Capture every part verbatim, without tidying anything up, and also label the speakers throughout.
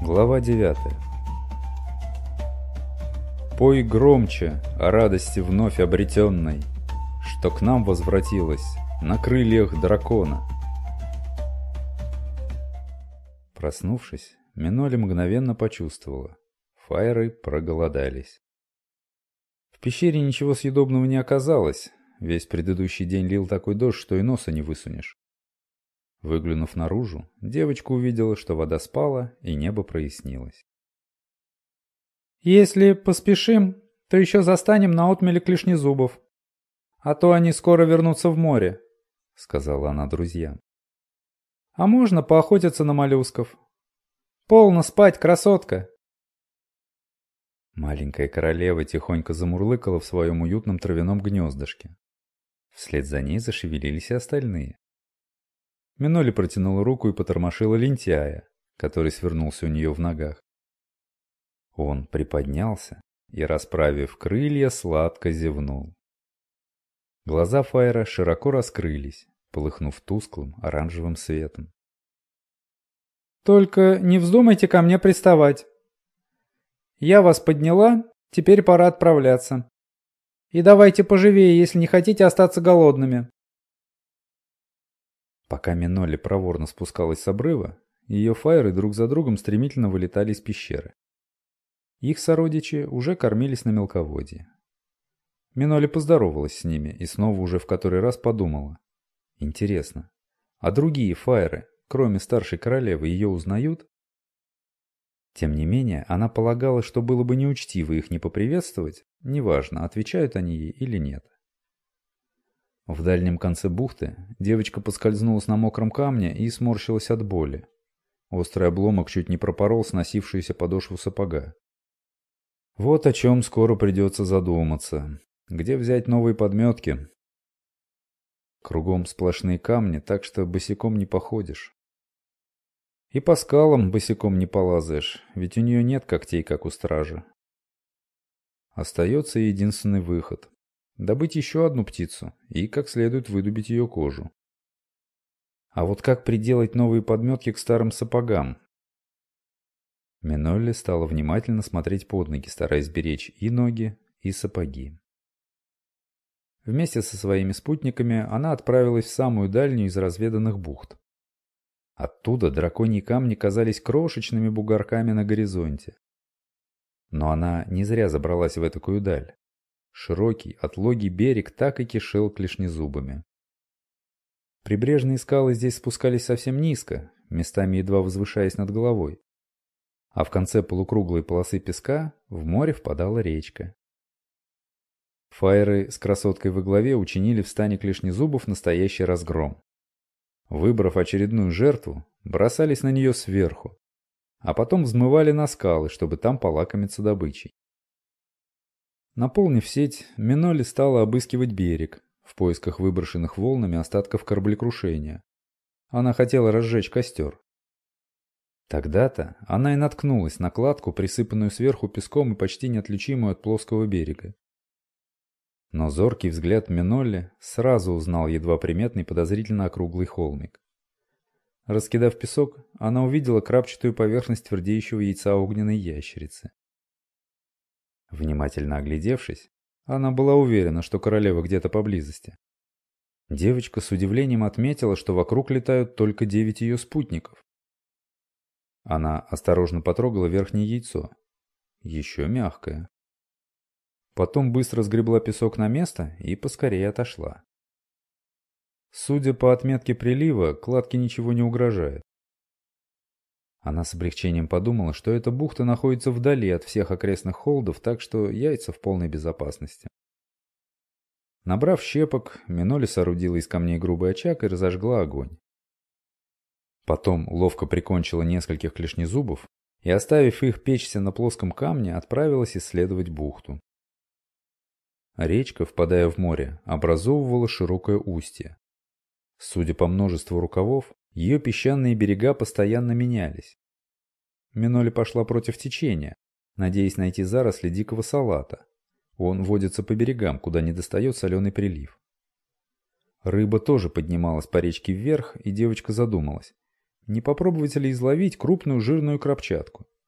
Speaker 1: Глава девятая. Пой громче о радости вновь обретенной, что к нам возвратилась на крыльях дракона. Проснувшись, Миноли мгновенно почувствовала. Фаеры проголодались. В пещере ничего съедобного не оказалось. Весь предыдущий день лил такой дождь, что и носа не высунешь. Выглянув наружу, девочка увидела, что вода спала и небо прояснилось.
Speaker 2: «Если поспешим, то еще застанем на отмеле клешнезубов, а то они скоро вернутся в море», — сказала она друзьям. «А можно поохотиться на моллюсков? Полно спать, красотка!»
Speaker 1: Маленькая королева тихонько замурлыкала в своем уютном травяном гнездышке. Вслед за ней зашевелились и остальные. Миноли протянула руку и потормошила лентяя, который свернулся у нее в ногах. Он приподнялся и, расправив крылья, сладко зевнул. Глаза Фаера широко раскрылись, полыхнув тусклым оранжевым светом.
Speaker 2: «Только не вздумайте ко мне приставать. Я вас подняла, теперь пора отправляться. И давайте поживее, если не хотите остаться голодными».
Speaker 1: Пока Миноли проворно спускалась с обрыва, ее фаеры друг за другом стремительно вылетали из пещеры. Их сородичи уже кормились на мелководье. Миноли поздоровалась с ними и снова уже в который раз подумала. Интересно, а другие фаеры, кроме старшей королевы, ее узнают? Тем не менее, она полагала, что было бы неучтиво их не поприветствовать, неважно, отвечают они ей или нет. В дальнем конце бухты девочка поскользнулась на мокром камне и сморщилась от боли. Острый обломок чуть не пропорол сносившуюся подошву сапога. Вот о чем скоро придется задуматься. Где взять новые подметки? Кругом сплошные камни, так что босиком не походишь. И по скалам босиком не полазаешь, ведь у нее нет когтей, как у стража. Остается единственный выход. Добыть еще одну птицу и как следует выдубить ее кожу. А вот как приделать новые подметки к старым сапогам? Минолли стала внимательно смотреть под ноги, стараясь беречь и ноги, и сапоги. Вместе со своими спутниками она отправилась в самую дальнюю из разведанных бухт. Оттуда драконьи камни казались крошечными бугорками на горизонте. Но она не зря забралась в этакую даль. Широкий, отлогий берег так и кишел клешнезубами. Прибрежные скалы здесь спускались совсем низко, местами едва возвышаясь над головой. А в конце полукруглой полосы песка в море впадала речка. Фаеры с красоткой во главе учинили в стане клешнезубов настоящий разгром. Выбрав очередную жертву, бросались на нее сверху, а потом взмывали на скалы, чтобы там полакомиться добычей. Наполнив сеть, Миноли стала обыскивать берег в поисках выброшенных волнами остатков кораблекрушения. Она хотела разжечь костер. Тогда-то она и наткнулась на кладку, присыпанную сверху песком и почти неотличимую от плоского берега. Но зоркий взгляд Минолли сразу узнал едва приметный подозрительно округлый холмик. Раскидав песок, она увидела крапчатую поверхность твердеющего яйца огненной ящерицы. Внимательно оглядевшись, она была уверена, что королева где-то поблизости. Девочка с удивлением отметила, что вокруг летают только девять ее спутников. Она осторожно потрогала верхнее яйцо. Еще мягкое. Потом быстро сгребла песок на место и поскорее отошла. Судя по отметке прилива, кладке ничего не угрожает. Она с облегчением подумала, что эта бухта находится вдали от всех окрестных холдов, так что яйца в полной безопасности. Набрав щепок, Миноли соорудила из камней грубый очаг и разожгла огонь. Потом ловко прикончила нескольких клешнезубов и, оставив их печься на плоском камне, отправилась исследовать бухту. Речка, впадая в море, образовывала широкое устье. Судя по множеству рукавов, ее песчаные берега постоянно менялись. Миноли пошла против течения, надеясь найти заросли дикого салата. Он водится по берегам, куда не достает соленый прилив. Рыба тоже поднималась по речке вверх, и девочка задумалась, не попробовать ли изловить крупную жирную крабчатку.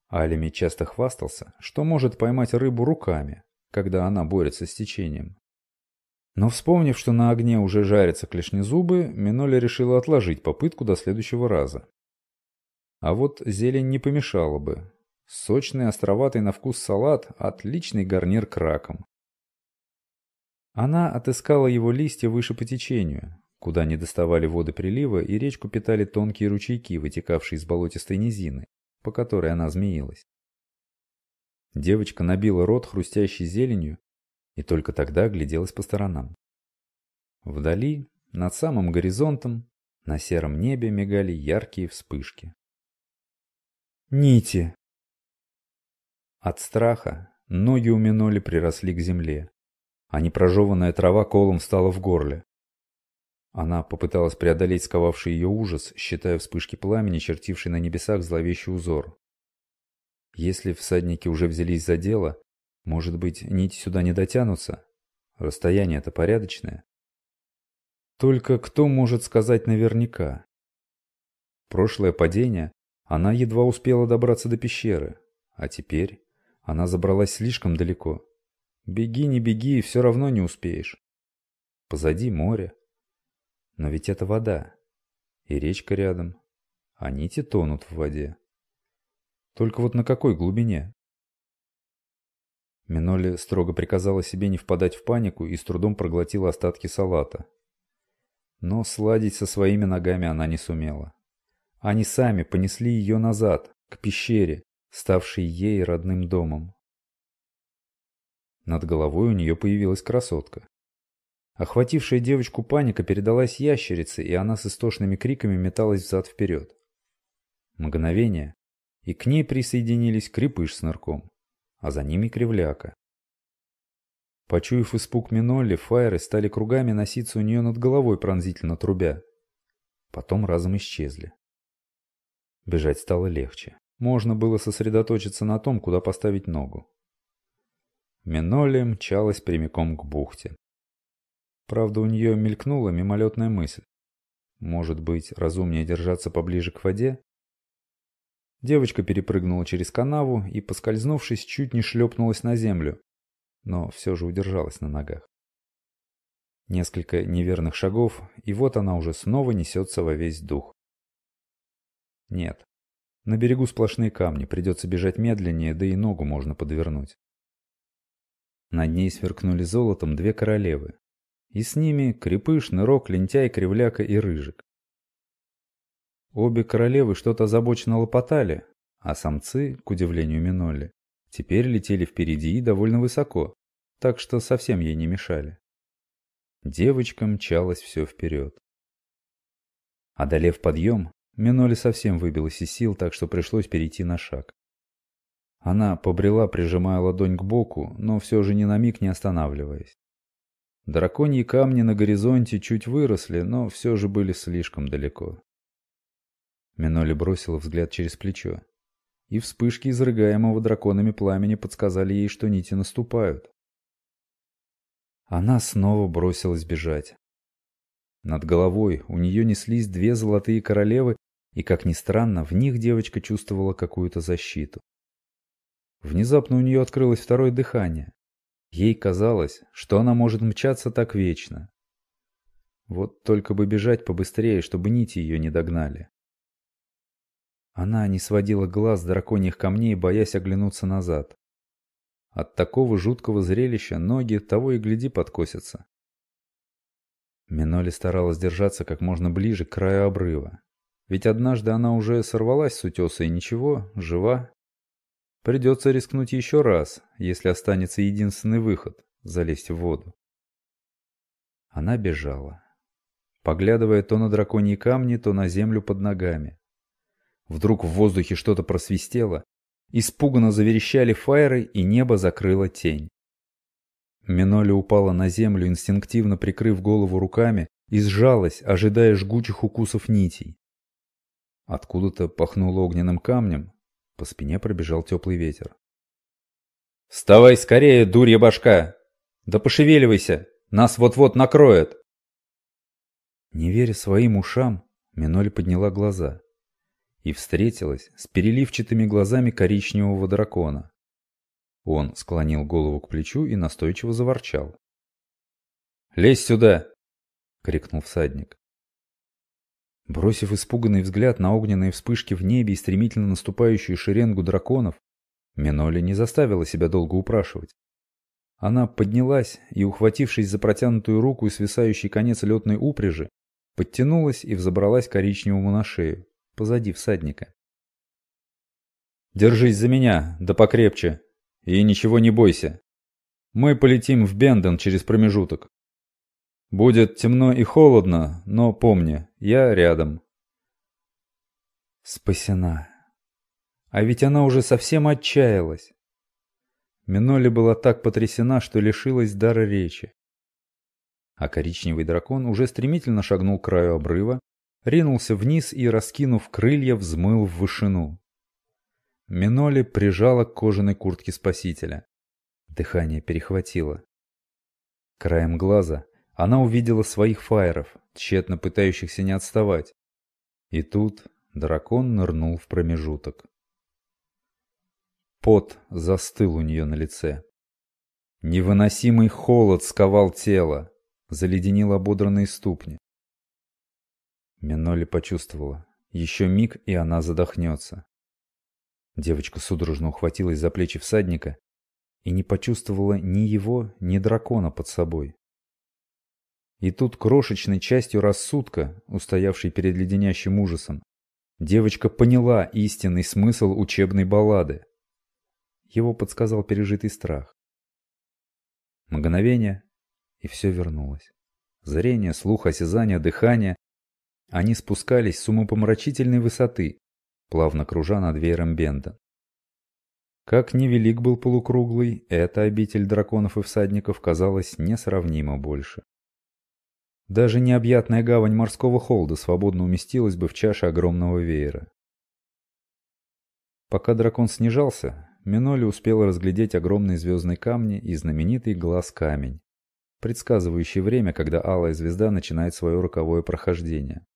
Speaker 1: Алеми часто хвастался, что может поймать рыбу руками, когда она борется с течением. Но вспомнив, что на огне уже жарятся клешнезубы, Миноли решила отложить попытку до следующего раза. А вот зелень не помешала бы. Сочный, островатый на вкус салат – отличный гарнир к ракам. Она отыскала его листья выше по течению, куда не доставали воды прилива, и речку питали тонкие ручейки, вытекавшие из болотистой низины, по которой она змеилась. Девочка набила рот хрустящей зеленью и только тогда огляделась по сторонам. Вдали, над самым горизонтом, на сером небе мигали яркие вспышки. Нити! От страха ноги у Миноли приросли к земле, а непрожеванная трава колом встала в горле. Она попыталась преодолеть сковавший ее ужас, считая вспышки пламени, чертившие на небесах зловещий узор. Если всадники уже взялись за дело, может быть, нити сюда не дотянутся? Расстояние-то порядочное. Только кто может сказать наверняка? Прошлое падение она едва успела добраться до пещеры, а теперь она забралась слишком далеко. Беги, не беги, все равно не успеешь. Позади море. Но ведь это вода. И речка рядом. А нити тонут в воде. Только вот на какой глубине? Миноли строго приказала себе не впадать в панику и с трудом проглотила остатки салата. Но сладить со своими ногами она не сумела. Они сами понесли ее назад, к пещере, ставшей ей родным домом. Над головой у нее появилась красотка. Охватившая девочку паника передалась ящерице, и она с истошными криками металась взад-вперед. Мгновение, и к ней присоединились крепыш с нырком, а за ними кривляка. Почуяв испуг Минолли, фаеры стали кругами носиться у нее над головой, пронзительно трубя. Потом разом исчезли. Бежать стало легче. Можно было сосредоточиться на том, куда поставить ногу. Минолли мчалась прямиком к бухте. Правда, у нее мелькнула мимолетная мысль. Может быть, разумнее держаться поближе к воде? Девочка перепрыгнула через канаву и, поскользнувшись, чуть не шлепнулась на землю, но все же удержалась на ногах. Несколько неверных шагов, и вот она уже снова несется во весь дух. Нет, на берегу сплошные камни, придется бежать медленнее, да и ногу можно подвернуть. Над ней сверкнули золотом две королевы, и с ними крепыш, нырок, лентяй, кривляка и рыжик. Обе королевы что-то озабоченно лопотали, а самцы, к удивлению Минолли, теперь летели впереди и довольно высоко, так что совсем ей не мешали. Девочка мчалась все вперед. Одолев подъем, Минолли совсем выбилась из сил, так что пришлось перейти на шаг. Она побрела, прижимая ладонь к боку, но все же ни на миг не останавливаясь. Драконьи камни на горизонте чуть выросли, но все же были слишком далеко. Минолли бросила взгляд через плечо, и вспышки изрыгаемого драконами пламени подсказали ей, что нити наступают. Она снова бросилась бежать. Над головой у нее неслись две золотые королевы, и, как ни странно, в них девочка чувствовала какую-то защиту. Внезапно у нее открылось второе дыхание. Ей казалось, что она может мчаться так вечно. Вот только бы бежать побыстрее, чтобы нити ее не догнали. Она не сводила глаз с драконьих камней, боясь оглянуться назад. От такого жуткого зрелища ноги того и гляди подкосятся. Минолли старалась держаться как можно ближе к краю обрыва. Ведь однажды она уже сорвалась с утеса и ничего, жива. Придется рискнуть еще раз, если останется единственный выход – залезть в воду. Она бежала, поглядывая то на драконьи камни, то на землю под ногами. Вдруг в воздухе что-то просвистело, испуганно заверещали фаеры, и небо закрыла тень. Минолли упала на землю, инстинктивно прикрыв голову руками, и сжалась, ожидая жгучих укусов нитей. Откуда-то пахнуло огненным камнем, по спине пробежал теплый ветер. «Вставай скорее, дурья башка! Да пошевеливайся, нас вот-вот накроет!» Не веря своим ушам, Минолли подняла глаза. и встретилась с переливчатыми глазами коричневого дракона. Он склонил голову к плечу и настойчиво заворчал. «Лезь сюда!» — крикнул всадник. Бросив испуганный взгляд на огненные вспышки в небе и стремительно наступающую шеренгу драконов, Миноли не заставила себя долго упрашивать. Она поднялась и, ухватившись за протянутую руку и свисающий конец летной упряжи, подтянулась и взобралась коричневому на шею, позади всадника. «Держись за меня, да покрепче, и ничего не бойся. Мы полетим в Бенден через промежуток. Будет темно и холодно, но помни, я рядом». Спасена. А ведь она уже совсем отчаялась. Миноли была так потрясена, что лишилась дара речи. А коричневый дракон уже стремительно шагнул к краю обрыва, ринулся вниз и, раскинув крылья, взмыл в вышину. Миноли прижала к кожаной куртке спасителя. Дыхание перехватило. Краем глаза она увидела своих фаеров, тщетно пытающихся не отставать. И тут дракон нырнул в промежуток. Пот застыл у нее на лице. Невыносимый холод сковал тело, заледенил ободранные ступни. Миноли почувствовала. Еще миг, и она задохнется. Девочка судорожно ухватилась за плечи всадника и не почувствовала ни его, ни дракона под собой. И тут крошечной частью рассудка, устоявшей перед леденящим ужасом, девочка поняла истинный смысл учебной баллады. Его подсказал пережитый страх. Мгновение, и все вернулось. Зрение, слух, осязание, дыхание. Они спускались с умопомрачительной высоты, плавно кружа над веером Бенден. Как невелик был полукруглый, эта обитель драконов и всадников казалась несравнимо больше. Даже необъятная гавань морского холода свободно уместилась бы в чаше огромного веера. Пока дракон снижался, Миноли успела разглядеть огромные звездные камни и знаменитый глаз-камень, предсказывающий время, когда алая звезда начинает свое роковое прохождение.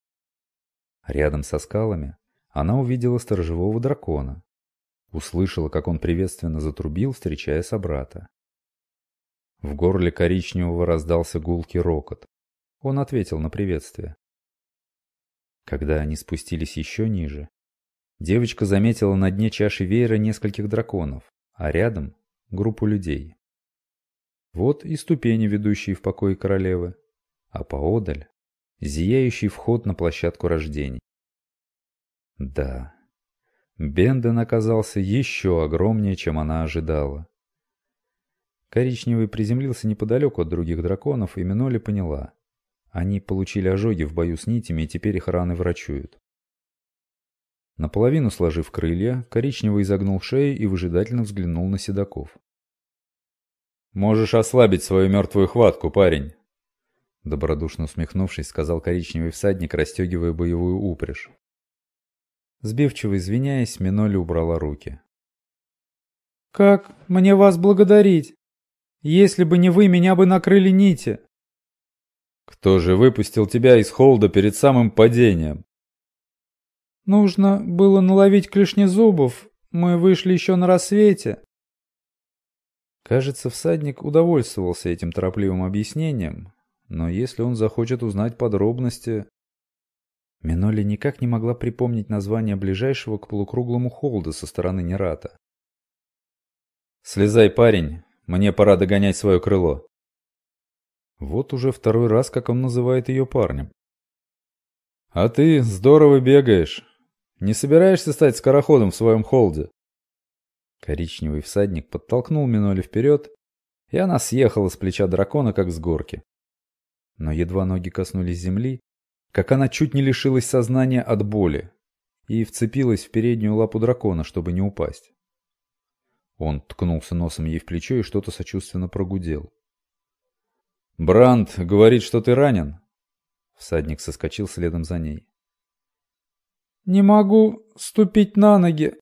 Speaker 1: Рядом со скалами она увидела сторожевого дракона, услышала, как он приветственно затрубил, встречая собрата. В горле коричневого раздался гулкий рокот. Он ответил на приветствие. Когда они спустились еще ниже, девочка заметила на дне чаши веера нескольких драконов, а рядом — группу людей. Вот и ступени, ведущие в покои королевы, а поодаль — зияющий вход на площадку рождений. Да, Бенден оказался еще огромнее, чем она ожидала. Коричневый приземлился неподалеку от других драконов, и Миноли поняла. Они получили ожоги в бою с нитями, и теперь их раны врачуют. Наполовину сложив крылья, коричневый изогнул шею и выжидательно взглянул на седаков. «Можешь ослабить свою мертвую хватку, парень!» Добродушно усмехнувшись, сказал коричневый всадник, расстегивая боевую упряжь. Сбивчиво извиняясь, Миноли убрала руки.
Speaker 2: «Как мне вас благодарить? Если бы не вы, меня бы накрыли нити!»
Speaker 1: «Кто же выпустил тебя из холда перед самым падением?»
Speaker 2: «Нужно было наловить клешнезубов. Мы вышли еще на рассвете».
Speaker 1: Кажется, всадник удовольствовался этим торопливым объяснением, но если он захочет узнать подробности... Миноли никак не могла припомнить название ближайшего к полукруглому холда со стороны Нерата. «Слезай, парень, мне пора догонять свое крыло». Вот уже второй раз, как он называет ее парнем. «А ты здорово бегаешь. Не собираешься стать скороходом в своем холде?» Коричневый всадник подтолкнул Миноли вперед, и она съехала с плеча дракона, как с горки. Но едва ноги коснулись земли, как она чуть не лишилась сознания от боли и вцепилась в переднюю лапу дракона, чтобы не упасть. Он ткнулся носом ей в плечо и что-то сочувственно прогудел. «Бранд говорит, что ты ранен?» Всадник соскочил следом за ней.
Speaker 2: «Не могу ступить на ноги».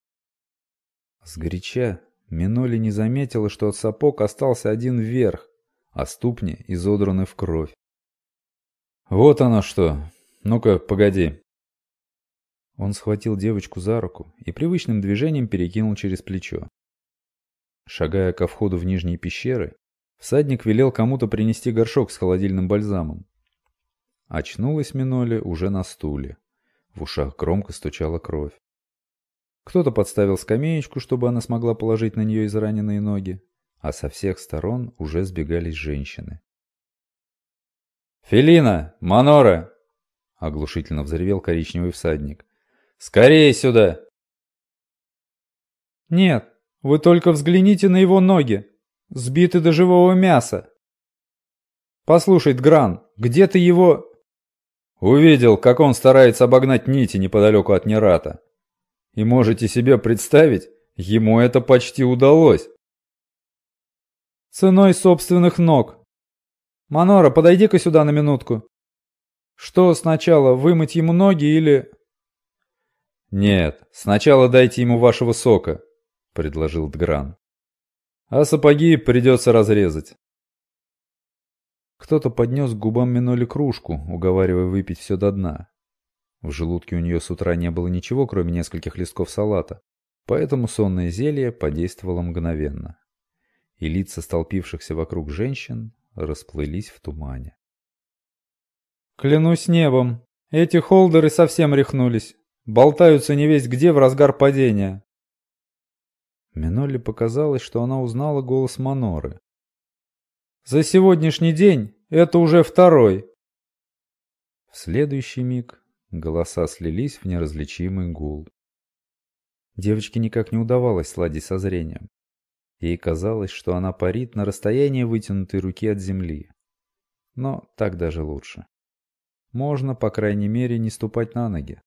Speaker 1: Сгоряча Миноли не заметила, что от сапог остался один вверх, а ступни изодраны в кровь. «Вот оно что! Ну-ка, погоди!» Он схватил девочку за руку и привычным движением перекинул через плечо. Шагая ко входу в нижние пещеры, всадник велел кому-то принести горшок с холодильным бальзамом. Очнулась Миноли уже на стуле. В ушах громко стучала кровь. Кто-то подставил скамеечку, чтобы она смогла положить на нее израненные ноги, а со всех сторон уже сбегались женщины. «Фелина! Манора!» — оглушительно взревел коричневый всадник. «Скорее сюда!»
Speaker 2: «Нет, вы только взгляните на его ноги, сбиты до живого мяса. Послушай, Дгран, где ты его...»
Speaker 1: Увидел, как он старается обогнать нити неподалеку от Нерата. И можете себе представить, ему это почти удалось.
Speaker 2: Ценой собственных ног. Манора, подойди-ка сюда на минутку. Что сначала, вымыть ему ноги или...
Speaker 1: Нет, сначала дайте ему вашего сока, предложил Дгран. А сапоги придется разрезать. Кто-то поднес к губам Миноли кружку, уговаривая выпить все до дна. В желудке у нее с утра не было ничего, кроме нескольких листков салата, поэтому сонное зелье подействовало мгновенно. И лица столпившихся вокруг женщин расплылись в тумане.
Speaker 2: «Клянусь небом, эти холдеры совсем рехнулись. Болтаются невесть где в разгар падения».
Speaker 1: Минолли показалось, что она узнала голос Маноры.
Speaker 2: «За сегодняшний день это уже второй».
Speaker 1: В следующий миг голоса слились в неразличимый гул. Девочке никак не удавалось сладить со зрением. Ей казалось, что она парит на расстоянии вытянутой руки от земли. Но так даже лучше. Можно, по крайней мере, не ступать на ноги.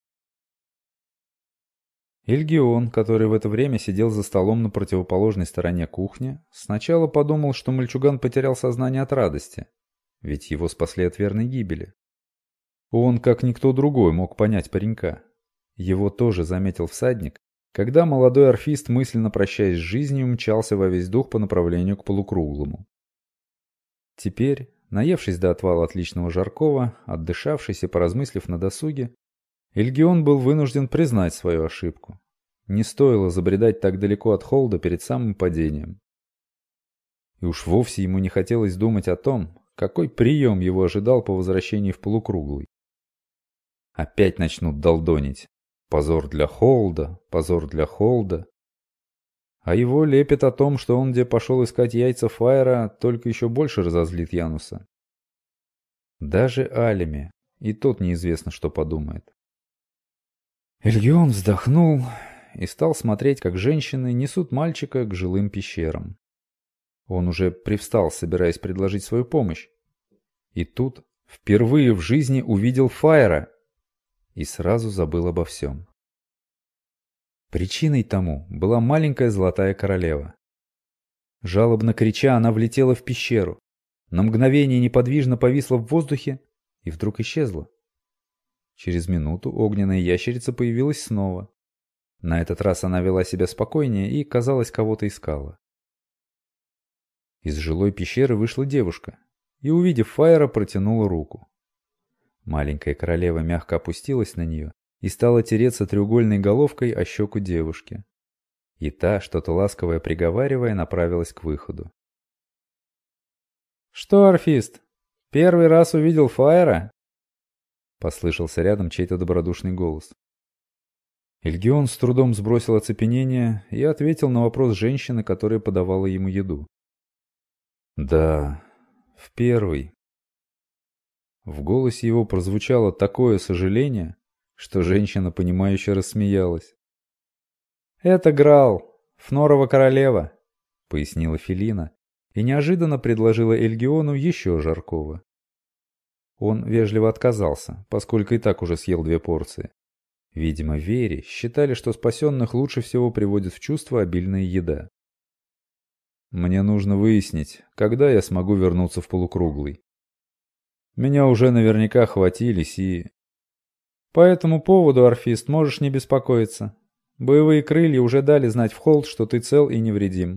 Speaker 1: Ильгион, который в это время сидел за столом на противоположной стороне кухни, сначала подумал, что мальчуган потерял сознание от радости, ведь его спасли от верной гибели. Он, как никто другой, мог понять паренька. Его тоже заметил всадник, когда молодой орфист, мысленно прощаясь с жизнью, мчался во весь дух по направлению к полукруглому. Теперь, наевшись до отвала отличного жаркого, отдышавшись и поразмыслив на досуге, Ильгион был вынужден признать свою ошибку. Не стоило забредать так далеко от холда перед самым падением. И уж вовсе ему не хотелось думать о том, какой прием его ожидал по возвращении в полукруглый. Опять начнут долдонить. Позор для холда, позор для холда. А его лепет о том, что он где пошел искать яйца Фаера, только еще больше разозлит Януса. Даже Алеми, и тот неизвестно, что подумает. Ильгион вздохнул и стал смотреть, как женщины несут мальчика к жилым пещерам. Он уже привстал, собираясь предложить свою помощь. И тут впервые в жизни увидел Фаера и сразу забыл обо всем. Причиной тому была маленькая золотая королева. Жалобно крича, она влетела в пещеру, на мгновение неподвижно повисла в воздухе и вдруг исчезла. Через минуту огненная ящерица появилась снова. На этот раз она вела себя спокойнее и, казалось, кого-то искала. Из жилой пещеры вышла девушка и, увидев Фаера, протянула руку. Маленькая королева мягко опустилась на нее и стала тереться треугольной головкой о щеку девушки. И та, что-то ласковое приговаривая, направилась к выходу.
Speaker 2: «Что, орфист, первый раз увидел Фаера?»
Speaker 1: Послышался рядом чей-то добродушный голос. Ильгион с трудом сбросил оцепенение и ответил на вопрос женщины, которая подавала ему еду. «Да, в первый». В голосе его прозвучало такое сожаление, что женщина, понимающе рассмеялась.
Speaker 2: «Это Граал, Фнорова королева»,
Speaker 1: — пояснила Фелина и неожиданно предложила Эльгиону еще жаркого. Он вежливо отказался, поскольку и так уже съел две порции. Видимо, Вере считали, что спасенных лучше всего приводит в чувство обильная еда. «Мне нужно выяснить, когда я смогу вернуться в полукруглый. Меня уже наверняка хватились и...»
Speaker 2: «По этому поводу, орфист, можешь не беспокоиться. Боевые крылья уже дали знать в холд, что ты цел и невредим».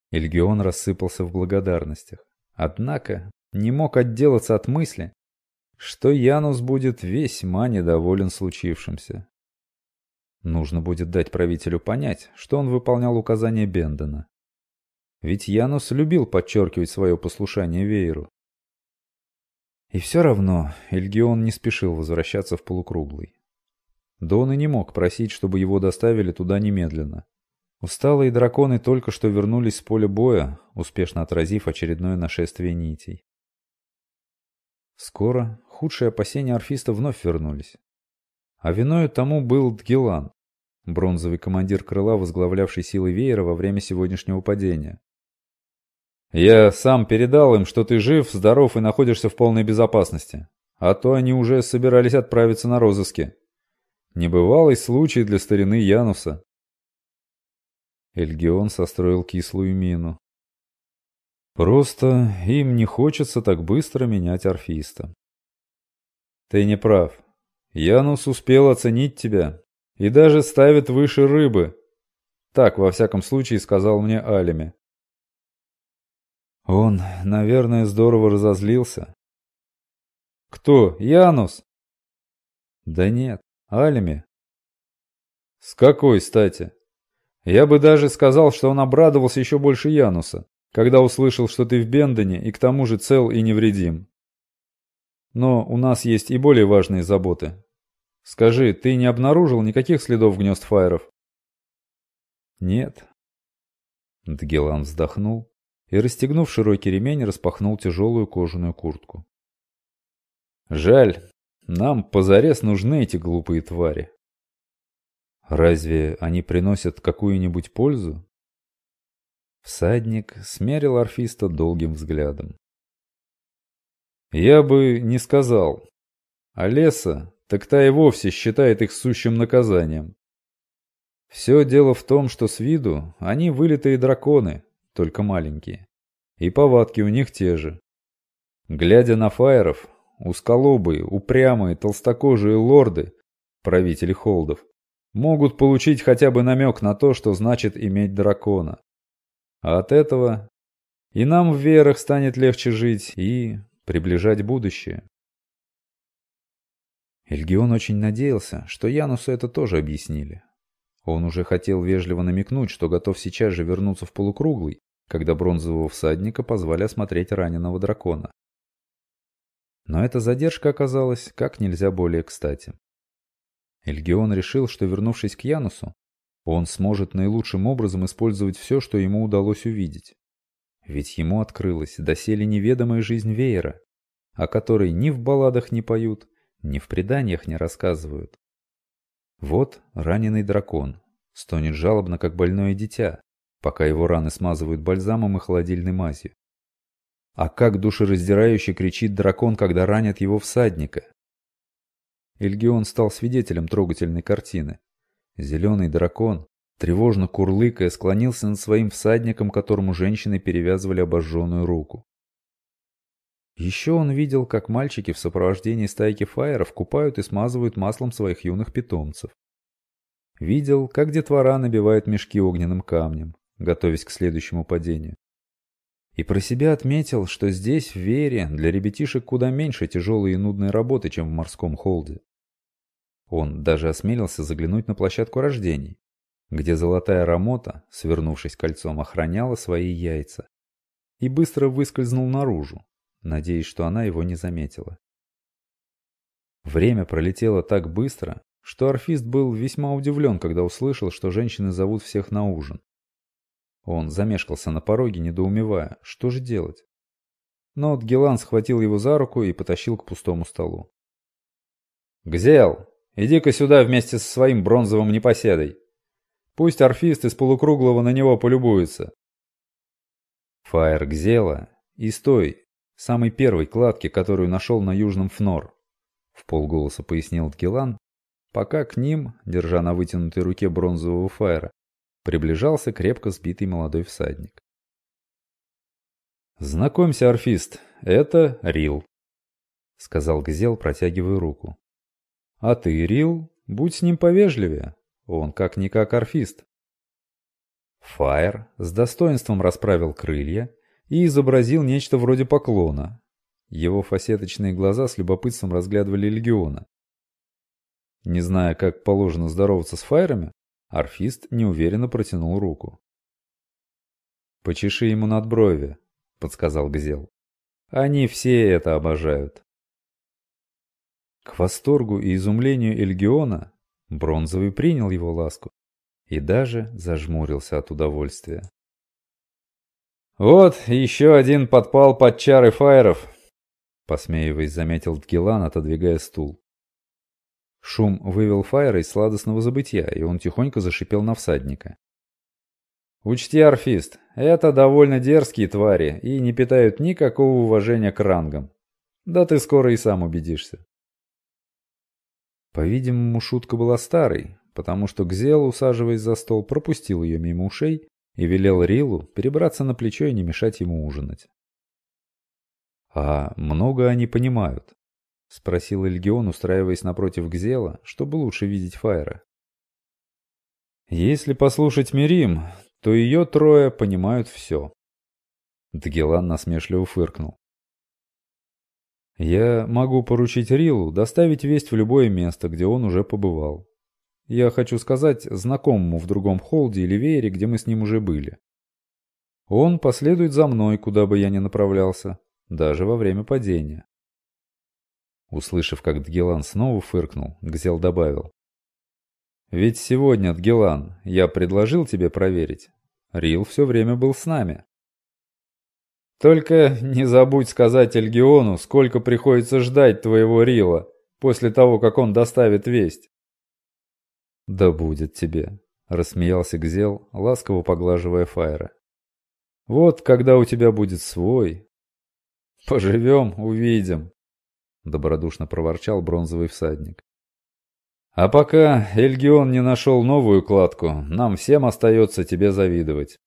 Speaker 1: Ильгион рассыпался в благодарностях. Однако не мог отделаться от мысли, что Янус будет весьма недоволен случившимся. Нужно будет дать правителю понять, что он выполнял указания Бендена. Ведь Янус любил подчеркивать свое послушание вееру. И все равно Эльгион не спешил возвращаться в полукруглый. Да он и не мог просить, чтобы его доставили туда немедленно. Усталые драконы только что вернулись с поля боя, успешно отразив очередное нашествие нитей. Скоро худшие опасения орфиста вновь вернулись. А виною тому был Дгилан, бронзовый командир крыла, возглавлявший силы веера во время сегодняшнего падения. «Я сам передал им, что ты жив, здоров и находишься в полной безопасности. А то они уже собирались отправиться на розыски. Небывалый случай для старины Януса». Эльгион состроил кислую мину. «Просто им не хочется так быстро менять орфиста». «Ты не прав. Янус успел оценить тебя и даже ставит выше рыбы. Так, во всяком случае, сказал мне Алеми». «Он, наверное, здорово разозлился». «Кто? Янус?» «Да нет, Алеми». «С какой стати? Я бы даже сказал, что он обрадовался еще больше Януса, когда услышал, что ты в Бендене и к тому же цел и невредим. Но у нас есть и более важные заботы. Скажи, ты не обнаружил никаких следов гнезд фаеров?» «Нет». Дгилан вздохнул и, расстегнув широкий ремень, распахнул тяжелую кожаную куртку. «Жаль, нам позарез нужны эти глупые твари». «Разве они приносят какую-нибудь пользу?» Всадник смерил орфиста долгим взглядом. «Я бы не сказал. А леса, так та и вовсе считает их сущим наказанием. Все дело в том, что с виду они вылитые драконы, только маленькие. И повадки у них те же. Глядя на фаеров, узколобые, упрямые, толстокожие лорды, правители холдов, могут получить хотя бы намек на то, что значит иметь дракона. А от этого и нам в веерах станет легче жить и приближать будущее». Эльгион очень надеялся, что Янусу это тоже объяснили. Он уже хотел вежливо намекнуть, что готов сейчас же вернуться в полукруглый, когда бронзового всадника позвали осмотреть раненого дракона. Но эта задержка оказалась как нельзя более кстати. Эльгион решил, что, вернувшись к Янусу, он сможет наилучшим образом использовать все, что ему удалось увидеть. Ведь ему открылась доселе неведомая жизнь веера, о которой ни в балладах не поют, ни в преданиях не рассказывают. Вот раненый дракон стонет жалобно, как больное дитя, пока его раны смазывают бальзамом и холодильной мазью. А как душераздирающе кричит дракон, когда ранят его всадника. Эльгион стал свидетелем трогательной картины. Зеленый дракон, тревожно курлыкая, склонился над своим всадником, которому женщины перевязывали обожженную руку. Еще он видел, как мальчики в сопровождении стайки фаеров купают и смазывают маслом своих юных питомцев. Видел, как детвора набивает мешки огненным камнем, готовясь к следующему падению. И про себя отметил, что здесь, в Веере, для ребятишек куда меньше тяжелой и нудной работы, чем в морском холде. Он даже осмелился заглянуть на площадку рождений, где золотая рамота, свернувшись кольцом, охраняла свои яйца, и быстро выскользнул наружу, надеясь, что она его не заметила. Время пролетело так быстро, что орфист был весьма удивлен, когда услышал, что женщины зовут всех на ужин. Он замешкался на пороге, недоумевая, что же делать. Но Дгилан схватил его за руку и потащил к пустому столу. «Гзел, иди-ка сюда вместе со своим бронзовым непоседой. Пусть орфист из полукруглого на него полюбуется». Фаер Гзела из той, самой первой кладки, которую нашел на Южном Фнор, вполголоса пояснил Дгилан, пока к ним, держа на вытянутой руке бронзового фаера, приближался крепко сбитый молодой всадник. «Знакомься, орфист, это Рил», — сказал Гзел, протягивая руку. «А ты, Рил, будь с ним повежливее, он как-никак орфист». Фаер с достоинством расправил крылья и изобразил нечто вроде поклона, Его фасеточные глаза с любопытством разглядывали легиона. Не зная, как положено здороваться с фаерами, орфист неуверенно протянул руку. «Почеши ему надброви», — подсказал Гзел. «Они все это обожают». К восторгу и изумлению Эльгиона Бронзовый принял его ласку и даже зажмурился от удовольствия. «Вот еще один подпал под чары фаеров», — посмеиваясь, заметил Дгилан, отодвигая стул. Шум вывел фаера из сладостного забытья, и он тихонько зашипел на всадника. «Учти, орфист, это довольно дерзкие твари и не питают никакого уважения к рангам. Да ты скоро и сам убедишься». По-видимому, шутка была старой, потому что Гзел, усаживаясь за стол, пропустил ее мимо ушей и велел Рилу перебраться на плечо и не мешать ему ужинать. «А много они понимают?» — спросил Эльгион, устраиваясь напротив Гзела, чтобы лучше видеть фаера. «Если послушать Мирим, то ее трое понимают все». Дгилан насмешливо фыркнул. «Я могу поручить Рилу доставить весть в любое место, где он уже побывал. Я хочу сказать знакомому в другом холде или веере, где мы с ним уже были. Он последует за мной, куда бы я ни направлялся, даже во время падения». Услышав, как Дгилан снова фыркнул, Гзел добавил. «Ведь сегодня, Дгилан, я предложил тебе проверить. Рил все время был с нами». «Только не забудь сказать Эльгиону, сколько приходится ждать твоего Рила после того, как он доставит весть». «Да будет тебе», — рассмеялся Гзел, ласково поглаживая фаера. «Вот когда у тебя будет свой». «Поживем, увидим», — добродушно проворчал бронзовый всадник. «А пока Эльгион не нашел новую кладку, нам всем остается тебе завидовать».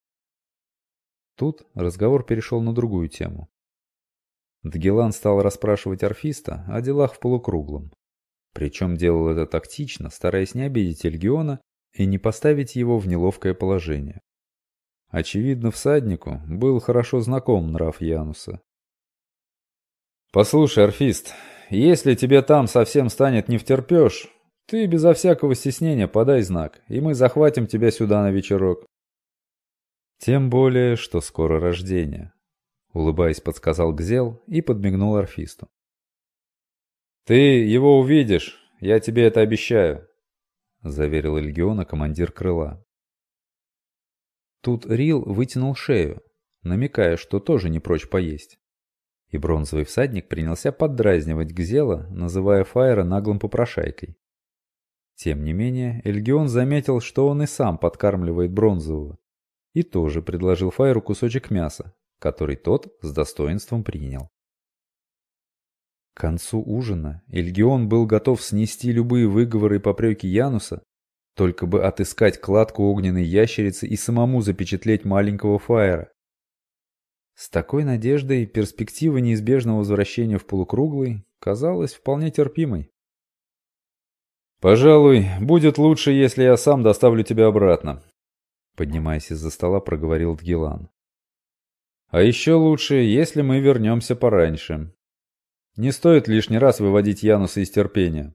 Speaker 1: Тут разговор перешел на другую тему. Дгилан стал расспрашивать орфиста о делах в полукруглом. Причем делал это тактично, стараясь не обидеть Эльгиона и не поставить его в неловкое положение. Очевидно, всаднику был хорошо знаком нрав Януса. «Послушай, орфист, если тебе там совсем станет невтерпеж, ты безо всякого стеснения подай знак, и мы захватим тебя сюда на вечерок». «Тем более, что скоро рождение», — улыбаясь, подсказал Гзел и подмигнул орфисту. «Ты его увидишь, я тебе это обещаю», — заверил Эльгиона командир крыла. Тут Рил вытянул шею, намекая, что тоже не прочь поесть. И бронзовый всадник принялся поддразнивать Гзела, называя фаера наглым попрошайкой. Тем не менее, Эльгион заметил, что он и сам подкармливает бронзового, и тоже предложил фаеру кусочек мяса, который тот с достоинством принял. К концу ужина Эльгион был готов снести любые выговоры и попреки Януса, только бы отыскать кладку огненной ящерицы и самому запечатлеть маленького фаера. С такой надеждой перспектива неизбежного возвращения в полукруглый казалась вполне терпимой. «Пожалуй, будет лучше, если я сам доставлю тебя обратно», — поднимаясь из-за стола, проговорил Дгилан. «А еще лучше, если мы вернемся пораньше. Не стоит лишний раз выводить Януса из терпения».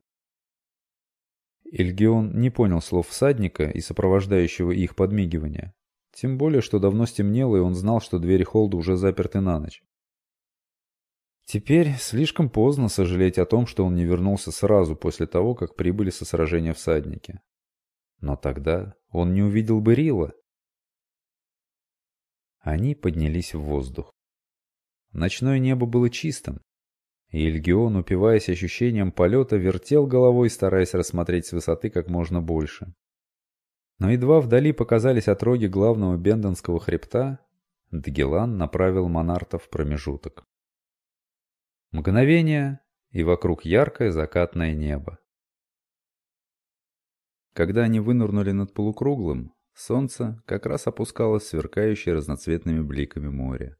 Speaker 1: Эльгион не понял слов всадника и сопровождающего их подмигивания. Тем более, что давно стемнело, и он знал, что двери холда уже заперты на ночь. Теперь слишком поздно сожалеть о том, что он не вернулся сразу после того, как прибыли со сражения всадники. Но тогда он не увидел бы Рила. Они поднялись в воздух. Ночное небо было чистым, и Эльгион, упиваясь ощущением полета, вертел головой, стараясь рассмотреть с высоты как можно больше. Но едва вдали показались отроги главного бендонского хребта, Дгилан направил Монарта в промежуток. Мгновение, и вокруг яркое закатное небо. Когда они вынырнули над полукруглым, солнце как раз опускалось в сверкающее разноцветными бликами море.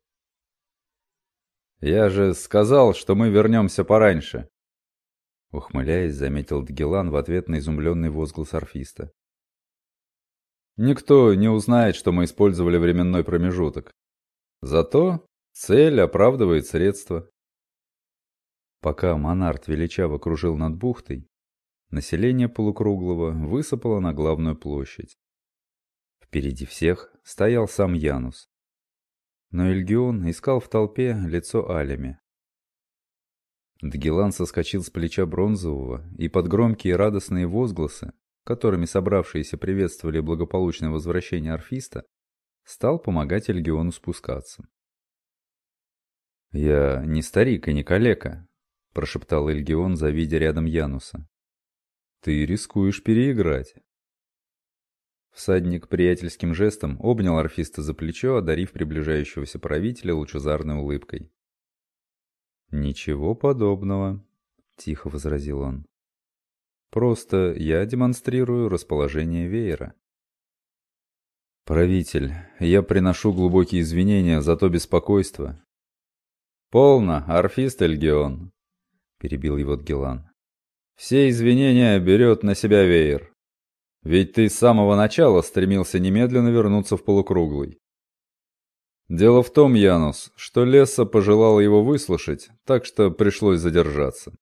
Speaker 1: «Я же сказал, что мы вернемся пораньше!» Ухмыляясь, заметил Дгилан в ответ на изумленный возглас орфиста. «Никто не узнает, что мы использовали временной промежуток. Зато цель оправдывает средства». Пока Монарт величаво кружил над бухтой, население полукруглого высыпало на главную площадь. Впереди всех стоял сам Янус. Но Ильгион искал в толпе лицо Алеми. Дгилан соскочил с плеча Бронзового и под громкие радостные возгласы, которыми собравшиеся приветствовали благополучное возвращение орфиста, стал помогать Ильгиону спускаться. «Я не старик и не калека», — прошептал Ильгион, завидя рядом Януса. «Ты рискуешь переиграть». Всадник приятельским жестом обнял орфиста за плечо, одарив приближающегося правителя лучезарной улыбкой. «Ничего подобного», — тихо возразил он. «Просто я демонстрирую расположение веера». «Правитель, я приношу глубокие извинения за то беспокойство». «Полно, орфист Ильгион», — перебил его Дгилан. «Все извинения берет на себя веер. Ведь ты с самого начала стремился немедленно вернуться в полукруглый. Дело в том, Янус, что Лесса пожелала его выслушать, так что пришлось задержаться».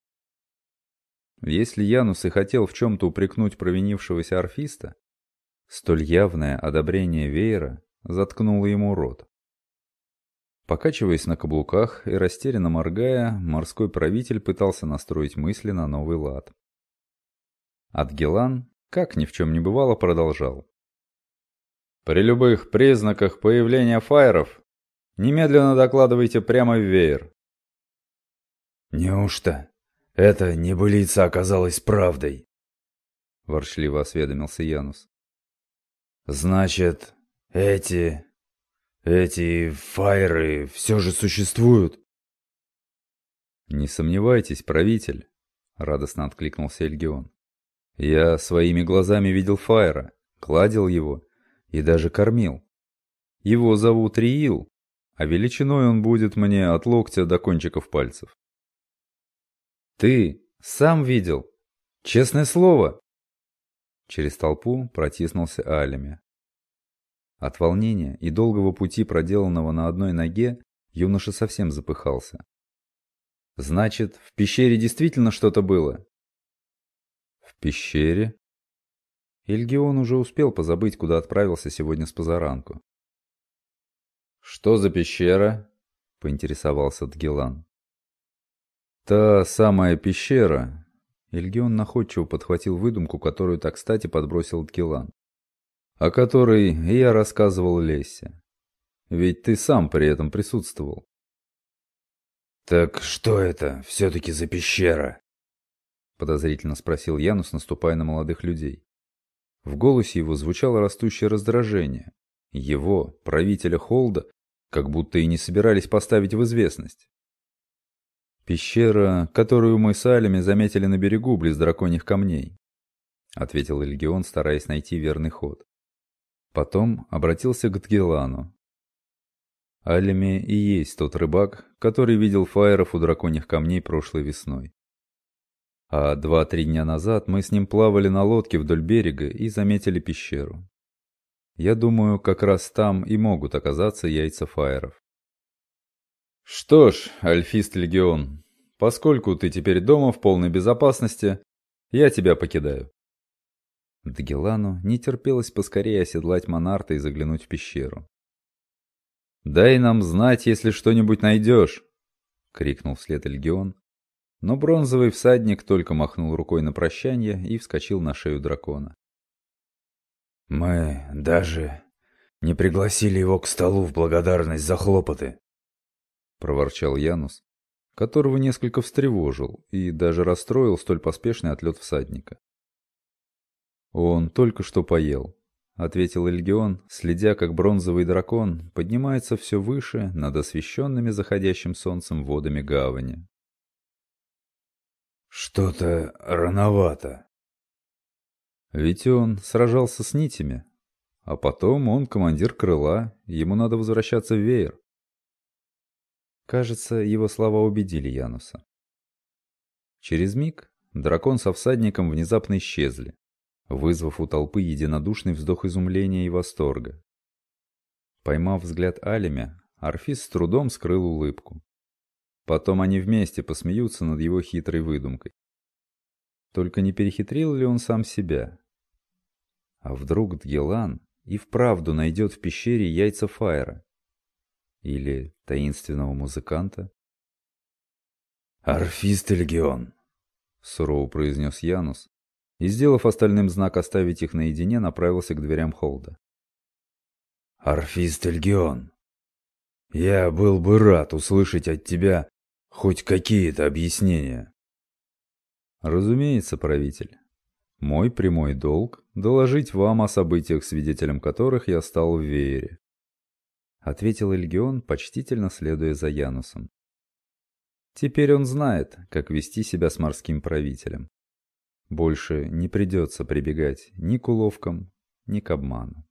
Speaker 1: Если Янус и хотел в чем-то упрекнуть провинившегося орфиста, столь явное одобрение веера заткнуло ему рот. Покачиваясь на каблуках и растерянно моргая, морской правитель пытался настроить мысли на новый лад. Адгелан, как ни в чем не бывало, продолжал. «При любых признаках появления фаеров немедленно докладывайте прямо в веер».
Speaker 3: «Неужто эта небылица оказалась правдой?» — ворчливо осведомился Янус. «Значит, эти... эти фаеры все же существуют?»
Speaker 1: «Не сомневайтесь, правитель», — радостно откликнулся Ильгион. «Я своими глазами видел фаера, гладил его и даже кормил. Его зовут Риил, а величиной он будет мне от локтя до кончиков пальцев». «Ты сам видел? Честное слово?» Через толпу протиснулся Алеми. От волнения и долгого пути, проделанного на одной ноге, юноша совсем запыхался. «Значит, в пещере действительно что-то было?» «В пещере?» Ильгион уже успел позабыть, куда отправился сегодня с позаранку. «Что за пещера?» — поинтересовался Дгилан. «Та самая пещера». Ильгион находчиво подхватил выдумку, которую так кстати подбросил Дгилан. «О которой я рассказывал Лессе. Ведь ты сам при этом присутствовал».
Speaker 3: «Так что это все-таки за пещера?»
Speaker 1: — подозрительно спросил Янус, наступая на молодых людей. В голосе его звучало растущее раздражение. Его, правителя Холда, как будто и не собирались поставить в известность. «Пещера, которую мы с Алями заметили на берегу, близ драконьих камней», — ответил Ильгион, стараясь найти верный ход. Потом обратился к Дгилану. «Алями и есть тот рыбак, который видел фаеров у драконьих камней прошлой весной. А два-три дня назад мы с ним плавали на лодке вдоль берега и заметили пещеру. Я думаю, как раз там и могут оказаться яйца фаеров». «Что ж, Альфист Легион, поскольку ты теперь дома в полной безопасности, я тебя покидаю». Дгилану не терпелось поскорее оседлать Монарта и заглянуть в пещеру. «Дай нам знать, если что-нибудь найдешь!» — крикнул вслед Ильгион, но бронзовый всадник только махнул рукой на прощание и вскочил на шею дракона.
Speaker 3: «Мы даже не пригласили его к столу в благодарность за хлопоты», — проворчал Янус, которого несколько встревожил и даже расстроил столь поспешный отлет всадника. «Он только что поел», — ответил Ильгион, следя, как бронзовый дракон поднимается все выше над освещенными заходящим солнцем водами гавани. «Что-то рановато».
Speaker 1: «Ведь он сражался с нитями, а потом он командир крыла, ему надо возвращаться в веер». Кажется, его слова убедили Януса. Через миг дракон со всадником внезапно исчезли, вызвав у толпы единодушный вздох изумления и восторга. Поймав взгляд Алеми, орфист с трудом скрыл улыбку. Потом они вместе посмеются над его хитрой выдумкой. Только не перехитрил ли он сам себя? А вдруг Д'Елан и вправду найдет в пещере яйца Фаера? Или таинственного музыканта?
Speaker 3: «Орфист Эльгион», — сурово произнес Янус,
Speaker 1: и, сделав остальным знак оставить их наедине, направился к дверям холда.
Speaker 3: «Орфист Эльгион, я был бы рад услышать от тебя хоть какие-то объяснения».
Speaker 1: «Разумеется, правитель. Мой прямой долг — доложить вам о событиях, свидетелем которых я стал в Веере», — ответил Эльгион, почтительно следуя за Янусом. «Теперь он знает, как вести себя с морским правителем. Больше не придется прибегать ни к уловкам, ни к обману».